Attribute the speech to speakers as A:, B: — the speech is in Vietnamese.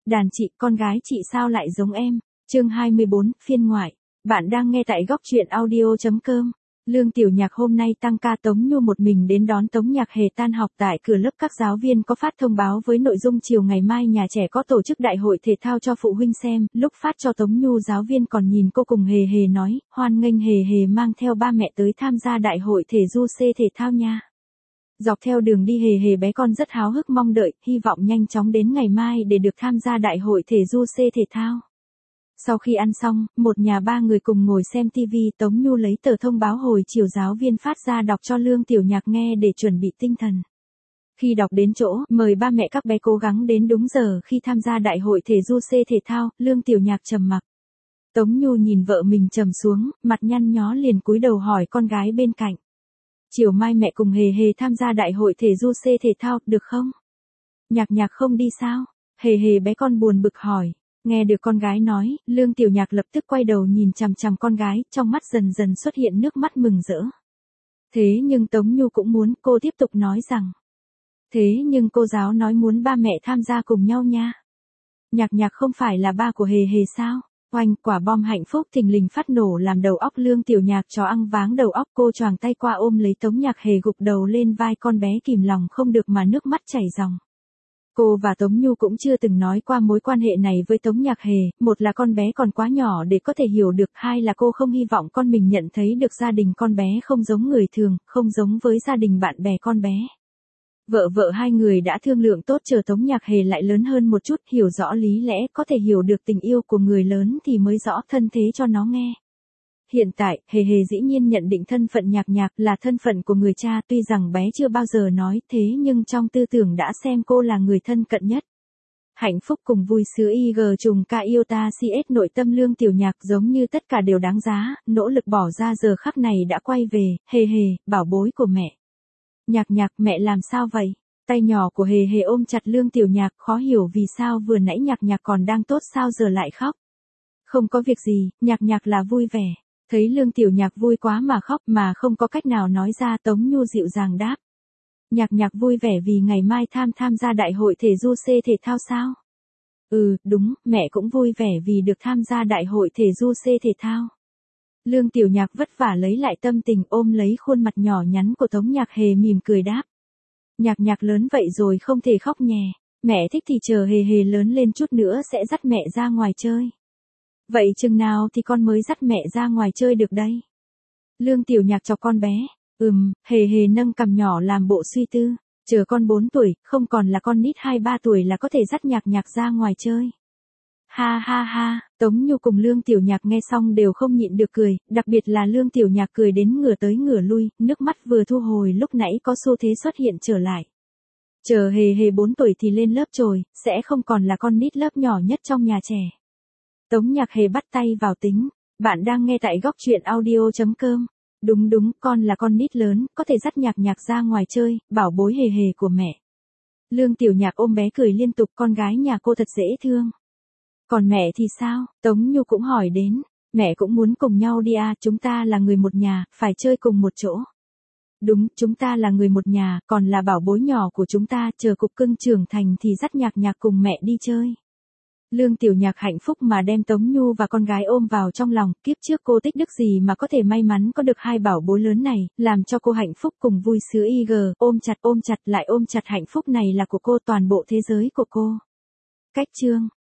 A: đàn chị, con gái chị sao lại giống em? Chương 24, phiên ngoại. Bạn đang nghe tại góc truyện audio.com. Lương Tiểu Nhạc hôm nay tăng ca, Tống Nhu một mình đến đón Tống Nhạc Hề tan học. Tại cửa lớp các giáo viên có phát thông báo với nội dung chiều ngày mai nhà trẻ có tổ chức đại hội thể thao cho phụ huynh xem. Lúc phát cho Tống Nhu, giáo viên còn nhìn cô cùng Hề Hề nói, hoan nghênh Hề Hề mang theo ba mẹ tới tham gia đại hội thể du xe thể thao nha. Dọc theo đường đi Hề Hề bé con rất háo hức mong đợi, hy vọng nhanh chóng đến ngày mai để được tham gia đại hội thể du xe thể thao. Sau khi ăn xong, một nhà ba người cùng ngồi xem TV, Tống Nhu lấy tờ thông báo hồi chiều giáo viên phát ra đọc cho Lương Tiểu Nhạc nghe để chuẩn bị tinh thần. Khi đọc đến chỗ, mời ba mẹ các bé cố gắng đến đúng giờ khi tham gia đại hội thể du xe thể thao, Lương Tiểu Nhạc trầm mặc. Tống Nhu nhìn vợ mình trầm xuống, mặt nhăn nhó liền cúi đầu hỏi con gái bên cạnh. Chiều mai mẹ cùng Hề Hề tham gia đại hội thể du xe thể thao, được không? Nhạc Nhạc không đi sao? Hề Hề bé con buồn bực hỏi. Nghe được con gái nói, Lương Tiểu Nhạc lập tức quay đầu nhìn chằm chằm con gái, trong mắt dần dần xuất hiện nước mắt mừng rỡ. Thế nhưng Tống Nhu cũng muốn, cô tiếp tục nói rằng. Thế nhưng cô giáo nói muốn ba mẹ tham gia cùng nhau nha. Nhạc Nhạc không phải là ba của Hề Hề sao? Oanh, quả bom hạnh phúc thình lình phát nổ làm đầu óc Lương Tiểu Nhạc cho ăn váng đầu óc. Cô choàng tay qua ôm lấy Tống Nhạc Hề, gục đầu lên vai con bé, kìm lòng không được mà nước mắt chảy ròng. Cô và Tống Nhu cũng chưa từng nói qua mối quan hệ này với Tống Nhạc Hề, một là con bé còn quá nhỏ để có thể hiểu được, hai là cô không hy vọng con mình nhận thấy được gia đình con bé không giống người thường, không giống với gia đình bạn bè con bé. Vợ hai người đã thương lượng tốt, chờ Tống Nhạc Hề lại lớn hơn một chút, hiểu rõ lý lẽ, có thể hiểu được tình yêu của người lớn thì mới rõ thân thế cho nó nghe. Hiện tại, Hề Hề dĩ nhiên nhận định thân phận Nhạc Nhạc là thân phận của người cha, tuy rằng bé chưa bao giờ nói thế nhưng trong tư tưởng đã xem cô là người thân cận nhất. Hạnh phúc cùng vui sướng IG trùng ca yêu ta CS, nội tâm Lương Tiểu Nhạc giống như tất cả đều đáng giá, nỗ lực bỏ ra giờ khắc này đã quay về. Hề Hề, bảo bối của mẹ. Nhạc Nhạc, mẹ làm sao vậy? Tay nhỏ của Hề Hề ôm chặt Lương Tiểu Nhạc, khó hiểu vì sao vừa nãy Nhạc Nhạc còn đang tốt sao giờ lại khóc. Không có việc gì, Nhạc Nhạc là vui vẻ. Thấy Lương Tiểu Nhạc vui quá mà khóc mà không có cách nào nói ra, Tống Nhu dịu dàng đáp. Nhạc Nhạc vui vẻ vì ngày mai tham gia đại hội thể du xe thể thao sao? Ừ, đúng, mẹ cũng vui vẻ vì được tham gia đại hội thể du xe thể thao. Lương Tiểu Nhạc vất vả lấy lại tâm tình, ôm lấy khuôn mặt nhỏ nhắn của Tống Nhạc Hề mỉm cười đáp. Nhạc Nhạc lớn vậy rồi không thể khóc nhè, mẹ thích thì chờ Hề Hề lớn lên chút nữa sẽ dắt mẹ ra ngoài chơi. Vậy chừng nào thì con mới dắt mẹ ra ngoài chơi được đây? Lương Tiểu Nhạc chọc con bé. Hề Hề nâng cằm nhỏ làm bộ suy tư. Chờ con 4 tuổi, không còn là con nít 2-3 tuổi là có thể dắt Nhạc Nhạc ra ngoài chơi. Ha ha ha, Tống Nhu cùng Lương Tiểu Nhạc nghe xong đều không nhịn được cười, đặc biệt là Lương Tiểu Nhạc cười đến ngửa tới ngửa lui, nước mắt vừa thu hồi lúc nãy có xu thế xuất hiện trở lại. Chờ Hề Hề 4 tuổi thì lên lớp rồi, sẽ không còn là con nít lớp nhỏ nhất trong nhà trẻ. Tống Nhạc Hề bắt tay vào tính. Bạn đang nghe tại góc truyện audio.com. Đúng, con là con nít lớn, có thể dắt Nhạc Nhạc ra ngoài chơi, bảo bối Hề Hề của mẹ. Lương Tiểu Nhạc ôm bé cười liên tục, con gái nhà cô thật dễ thương. Còn mẹ thì sao? Tống Nhu cũng hỏi đến. Mẹ cũng muốn cùng nhau đi à, chúng ta là người một nhà, phải chơi cùng một chỗ. Đúng, chúng ta là người một nhà, còn là bảo bối nhỏ của chúng ta, chờ cục cưng trưởng thành thì dắt Nhạc Nhạc cùng mẹ đi chơi. Lương Tiểu Nhạc hạnh phúc mà đem Tống Nhu và con gái ôm vào trong lòng, kiếp trước cô tích đức gì mà có thể may mắn có được hai bảo bối lớn này, làm cho cô hạnh phúc cùng vui sướng IG, ôm chặt lại ôm chặt hạnh phúc này là của cô, toàn bộ thế giới của cô. Cách chương